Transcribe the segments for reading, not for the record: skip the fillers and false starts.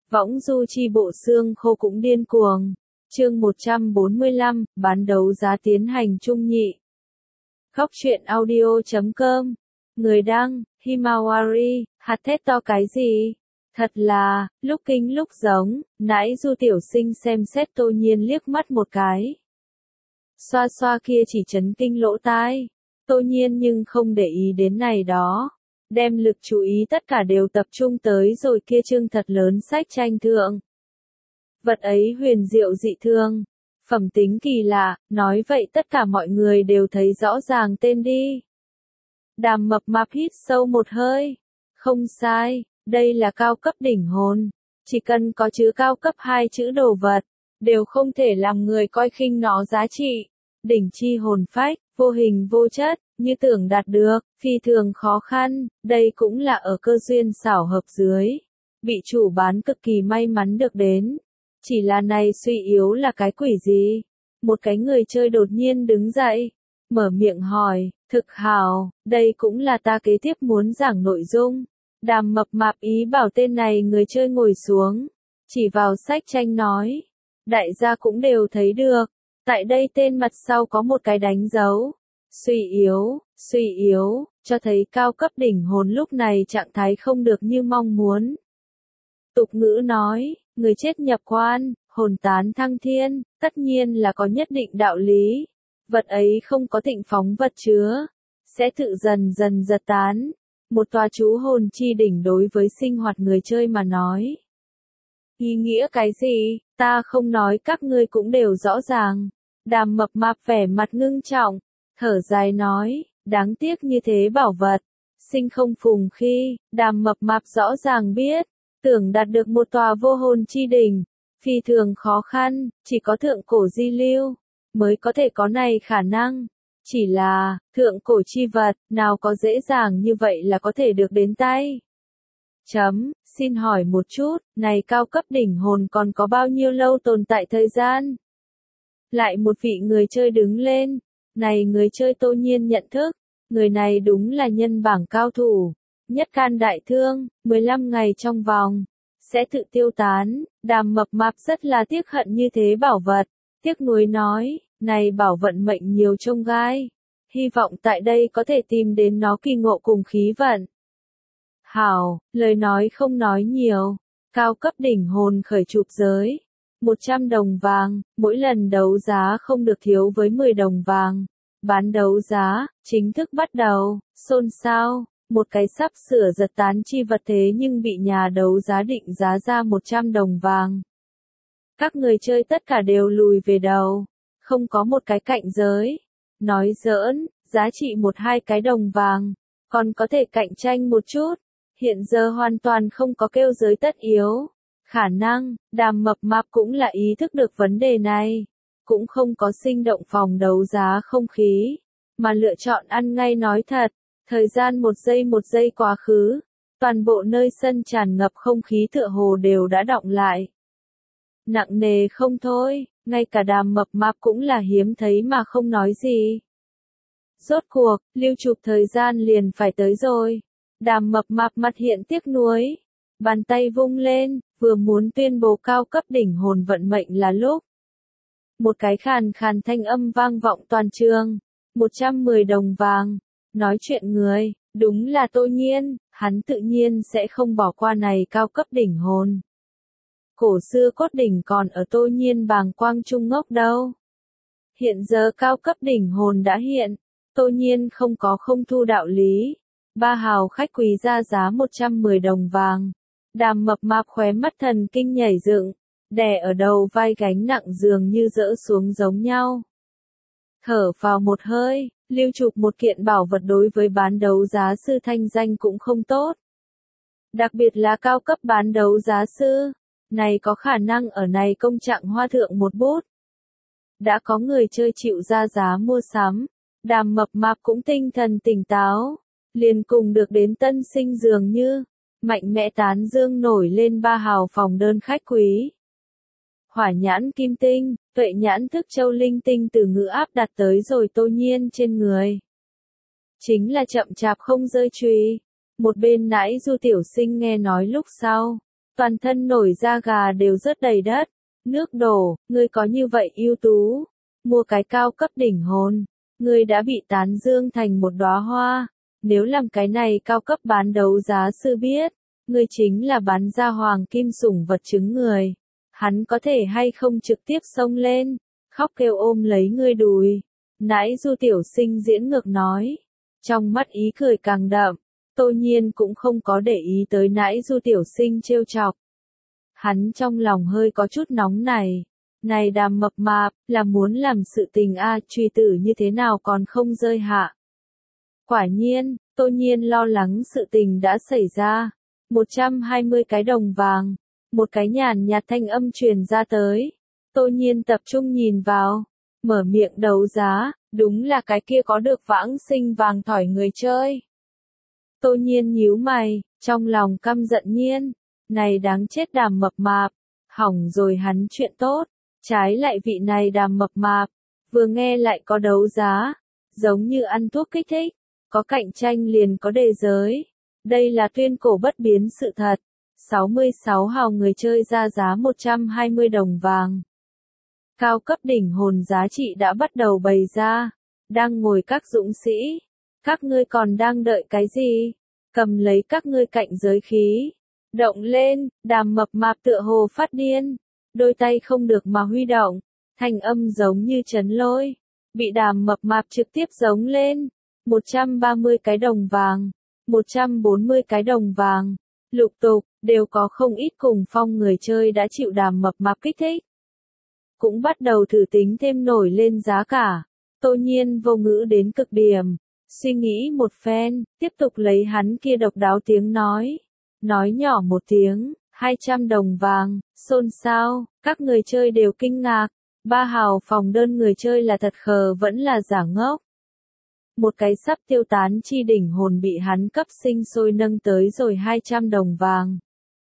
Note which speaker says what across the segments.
Speaker 1: Võng du chi bộ xương khô cũng điên cuồng. Chương 145, bán đấu giá tiến hành trung nhị. Góc truyện audio.com. Người đăng, Himawari, hạt thét to cái gì? Thật là, lúc kinh lúc giống, nãy Du tiểu sinh xem xét Tô Nhiên liếc mắt một cái. Xoa xoa kia chỉ chấn kinh lỗ tai. Tô Nhiên nhưng không để ý đến này đó. Đem lực chú ý tất cả đều tập trung tới rồi kia trương thật lớn sách tranh thượng. Vật ấy huyền diệu dị thương. Phẩm tính kỳ lạ, nói vậy tất cả mọi người đều thấy rõ ràng tên đi. Đàm mập mạp hít sâu một hơi. Không sai, đây là cao cấp đỉnh hồn. Chỉ cần có chữ cao cấp 2 chữ đồ vật, đều không thể làm người coi khinh nó giá trị. Đỉnh chi hồn phách, vô hình vô chất, như tưởng đạt được, phi thường khó khăn, đây cũng là ở cơ duyên xảo hợp dưới. Bị chủ bán cực kỳ may mắn được đến. Chỉ là này suy yếu là cái quỷ gì? Một cái người chơi đột nhiên đứng dậy, mở miệng hỏi, thực hào, đây cũng là ta kế tiếp muốn giảng nội dung. Đàm mập mạp ý bảo tên này người chơi ngồi xuống, chỉ vào sách tranh nói. Đại gia cũng đều thấy được, tại đây tên mặt sau có một cái đánh dấu. Suy yếu, cho thấy cao cấp đỉnh hồn lúc này trạng thái không được như mong muốn. Tục ngữ nói, người chết nhập quan, hồn tán thăng thiên, tất nhiên là có nhất định đạo lý. Vật ấy không có tịnh phóng vật chứa, sẽ tự dần dần giật tán. Một tòa chú hồn chi đỉnh đối với sinh hoạt người chơi mà nói. Ý nghĩa cái gì, ta không nói các ngươi cũng đều rõ ràng. Đàm mập mạp vẻ mặt ngưng trọng, thở dài nói, đáng tiếc như thế bảo vật. Sinh không phùng khi, đàm mập mạp rõ ràng biết, tưởng đạt được một tòa vô hồn chi đỉnh, phi thường khó khăn, chỉ có thượng cổ di lưu, mới có thể có này khả năng. Chỉ là, thượng cổ chi vật, nào có dễ dàng như vậy là có thể được đến tay. Xin hỏi một chút, này cao cấp đỉnh hồn còn có bao nhiêu lâu tồn tại thời gian? Lại một vị người chơi đứng lên, này người chơi Tô Nhiên nhận thức, người này đúng là nhân bảng cao thủ, nhất can đại thương, 15 ngày trong vòng, sẽ tự tiêu tán. Đàm mập mạp rất là tiếc hận như thế bảo vật, tiếc nuối nói. Này bảo vận mệnh nhiều chông gai, hy vọng tại đây có thể tìm đến nó kỳ ngộ cùng khí vận. Hảo, lời nói không nói nhiều, cao cấp đỉnh hồn khởi chụp giới, 100 đồng vàng, mỗi lần đấu giá không được thiếu với 10 đồng vàng. Bán đấu giá, chính thức bắt đầu, xôn xao, một cái sắp sửa giật tán chi vật thế nhưng bị nhà đấu giá định giá ra 100 đồng vàng. Các người chơi tất cả đều lùi về đầu. Không có một cái cạnh giới. Nói giỡn, giá trị 1-2 cái đồng vàng, còn có thể cạnh tranh một chút. Hiện giờ hoàn toàn không có kêu giới tất yếu. Khả năng, đàm mập mạp cũng là ý thức được vấn đề này. Cũng không có sinh động phòng đấu giá không khí, mà lựa chọn ăn ngay nói thật. Thời gian một giây quá khứ, toàn bộ nơi sân tràn ngập không khí tựa hồ đều đã đọng lại. Nặng nề không thôi. Ngay cả đàm mập mạp cũng là hiếm thấy mà không nói gì. Rốt cuộc, lưu chụp thời gian liền phải tới rồi. Đàm mập mạp mặt hiện tiếc nuối. Bàn tay vung lên, vừa muốn tuyên bố cao cấp đỉnh hồn vận mệnh là lúc. Một cái khàn khàn thanh âm vang vọng toàn trường. 110 đồng vàng. Nói chuyện người, đúng là Tô Nhiên, hắn tự nhiên sẽ không bỏ qua này cao cấp đỉnh hồn. Cổ xưa cốt đỉnh còn ở Tô Nhiên bàng quang trung ngốc đâu. Hiện giờ cao cấp đỉnh hồn đã hiện, Tô Nhiên không có không thu đạo lý. Ba hào khách quý ra giá 110 đồng vàng. Đàm mập mạp khóe mắt thần kinh nhảy dựng, đè ở đầu vai gánh nặng dường như dỡ xuống giống nhau. Thở vào một hơi, lưu chụp một kiện bảo vật đối với bán đấu giá sư thanh danh cũng không tốt. Đặc biệt là cao cấp bán đấu giá sư. Này có khả năng ở này công trạng hoa thượng một bút. Đã có người chơi chịu ra giá mua sắm, đàm mập mạp cũng tinh thần tỉnh táo, liền cùng được đến tân sinh dường như, mạnh mẽ tán dương nổi lên ba hào phòng đơn khách quý. Hỏa nhãn kim tinh, tuệ nhãn thức châu linh tinh từ ngữ áp đặt tới rồi Tô Nhiên trên người. Chính là chậm chạp không rơi chùy. Một bên nãy Du tiểu sinh nghe nói lúc sau. toàn thân nổi da gà đều rớt đầy đất. Nước đổ, ngươi có như vậy ưu tú, mua cái cao cấp đỉnh hồn, ngươi đã bị tán dương thành một đóa hoa. Nếu làm cái này cao cấp bán đấu giá sư biết, ngươi chính là bán ra hoàng kim sủng vật chứng người. Hắn có thể hay không trực tiếp xông lên, khóc kêu ôm lấy ngươi đùi. Nãi Du tiểu sinh diễn ngược nói, trong mắt ý cười càng đậm. Tô Nhiên cũng không có để ý tới nãi Du tiểu sinh trêu chọc. Hắn trong lòng hơi có chút nóng này. Này Đàm mập mạp, là muốn làm sự tình truy tử như thế nào còn không rơi hạ. Quả nhiên, Tô Nhiên lo lắng sự tình đã xảy ra. 120 cái đồng vàng. Một cái nhàn nhạt thanh âm truyền ra tới. Tô Nhiên tập trung nhìn vào. Mở miệng đấu giá, đúng là cái kia có được vãng sinh vàng thỏi người chơi. Tô Nhiên nhíu mày, trong lòng căm giận nhiên. Này đáng chết Đàm mập mạp. Hỏng rồi hắn chuyện tốt. Trái lại vị này Đàm mập mạp. Vừa nghe lại có đấu giá. Giống như ăn thuốc kích thích. Có cạnh tranh liền có đề giới. Đây là tuyên cổ bất biến sự thật. 66 hào người chơi ra giá 120 đồng vàng. Cao cấp đỉnh hồn giá trị đã bắt đầu bày ra. Đang ngồi các dũng sĩ. Các ngươi còn đang đợi cái gì? Cầm lấy các ngươi cạnh giới khí. Động lên, Đàm mập mạp tựa hồ phát điên. Đôi tay không được mà huy động. Thanh âm giống như trấn lôi. Bị Đàm mập mạp trực tiếp giống lên. 130 cái đồng vàng. 140 cái đồng vàng. Lục tục, đều có không ít cùng phong người chơi đã chịu Đàm mập mạp kích thích. Cũng bắt đầu thử tính thêm nổi lên giá cả. Tô Nhiên vô ngữ đến cực điểm. Suy nghĩ một phen, tiếp tục lấy hắn kia độc đáo tiếng nói. Nói nhỏ một tiếng, 200 đồng vàng, xôn xao, các người chơi đều kinh ngạc. Ba hào phòng đơn người chơi là thật khờ vẫn là giả ngốc. Một cái sắp tiêu tán chi đỉnh hồn bị hắn cấp sinh sôi nâng tới rồi 200 đồng vàng.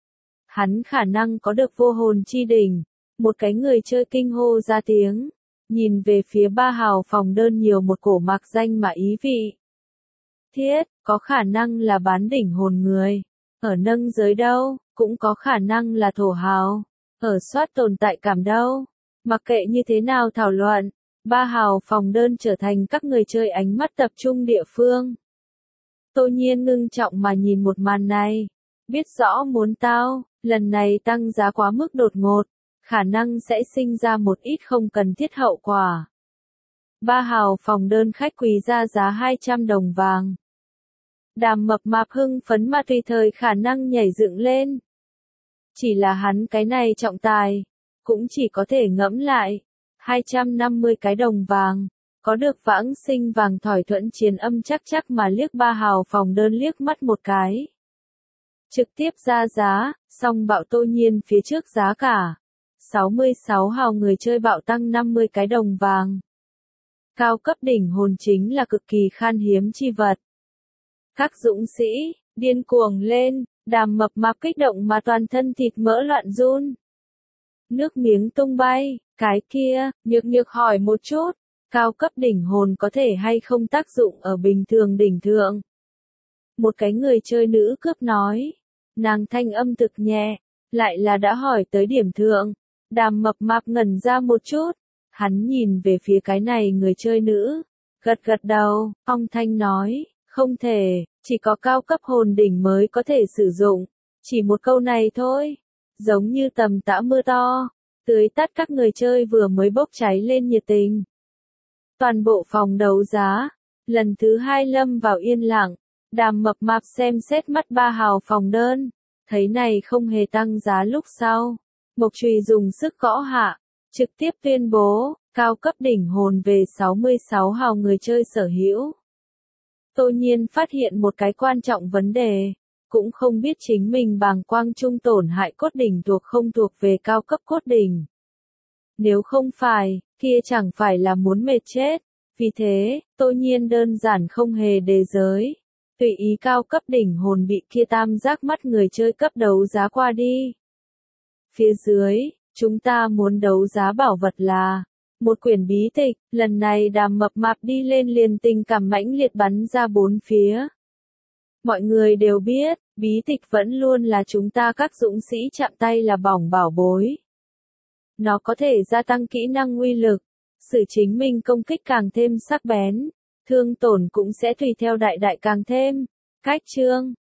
Speaker 1: Hắn khả năng có được vô hồn chi đỉnh. Một cái người chơi kinh hô ra tiếng. Nhìn về phía ba hào phòng đơn nhiều một cổ mạc danh mà ý vị. Thiết, có khả năng là bán đỉnh hồn người. Ở nâng giới đâu, cũng có khả năng là thổ hào. Ở soát tồn tại cảm đâu. Mặc kệ như thế nào thảo luận. Ba hào phòng đơn trở thành các người chơi ánh mắt tập trung địa phương. Tô Nhiên ngưng trọng mà nhìn một màn này. Biết rõ muốn tao, lần này tăng giá quá mức đột ngột. Khả năng sẽ sinh ra một ít không cần thiết hậu quả. Ba hào phòng đơn khách quý ra giá 200 đồng vàng. Đàm mập mạp hưng phấn mà tùy thời khả năng nhảy dựng lên. Chỉ là hắn cái này trọng tài. Cũng chỉ có thể ngẫm lại. 250 cái đồng vàng. Có được vãng sinh vàng thỏi thuẫn chiến âm chắc mà liếc ba hào phòng đơn liếc mắt một cái. Trực tiếp ra giá, xong bạo Tô Nhiên phía trước giá cả. 66 hào người chơi bạo tăng 50 cái đồng vàng. Cao cấp đỉnh hồn chính là cực kỳ khan hiếm chi vật. Các dũng sĩ, điên cuồng lên, Đàm mập mạp kích động mà toàn thân thịt mỡ loạn run. Nước miếng tung bay, cái kia, nhược hỏi một chút, cao cấp đỉnh hồn có thể hay không tác dụng ở bình thường đỉnh thượng. Một cái người chơi nữ cướp nói, nàng thanh âm thực nhẹ, lại là đã hỏi tới điểm thượng. Đàm mập mạp ngẩn ra một chút, hắn nhìn về phía cái này người chơi nữ, gật gật đầu, phong thanh nói, không thể, chỉ có cao cấp hồn đỉnh mới có thể sử dụng, chỉ một câu này thôi, giống như tầm tã mưa to, tưới tắt các người chơi vừa mới bốc cháy lên nhiệt tình. Toàn bộ phòng đấu giá, lần thứ hai lâm vào yên lặng, Đàm mập mạp xem xét mắt ba hào phòng đơn, thấy này không hề tăng giá lúc sau. Mộc chùy dùng sức gõ hạ, trực tiếp tuyên bố, cao cấp đỉnh hồn về 66 hào người chơi sở hữu. Tô Nhiên phát hiện một cái quan trọng vấn đề, cũng không biết chính mình bàng quang trung tổn hại cốt đỉnh thuộc không thuộc về cao cấp cốt đỉnh. Nếu không phải, kia chẳng phải là muốn mệt chết, vì thế, Tô Nhiên đơn giản không hề đề giới. Tùy ý cao cấp đỉnh hồn bị kia tam giác mắt người chơi cấp đấu giá qua đi. Phía dưới, chúng ta muốn đấu giá bảo vật là một quyển bí tịch, lần này Đàm mập mạp đi lên liền tình cảm mãnh liệt bắn ra bốn phía. Mọi người đều biết, bí tịch vẫn luôn là chúng ta các dũng sĩ chạm tay là bỏng bảo bối. Nó có thể gia tăng kỹ năng uy lực, sự chính mình công kích càng thêm sắc bén, thương tổn cũng sẽ tùy theo đại đại càng thêm. Cách chương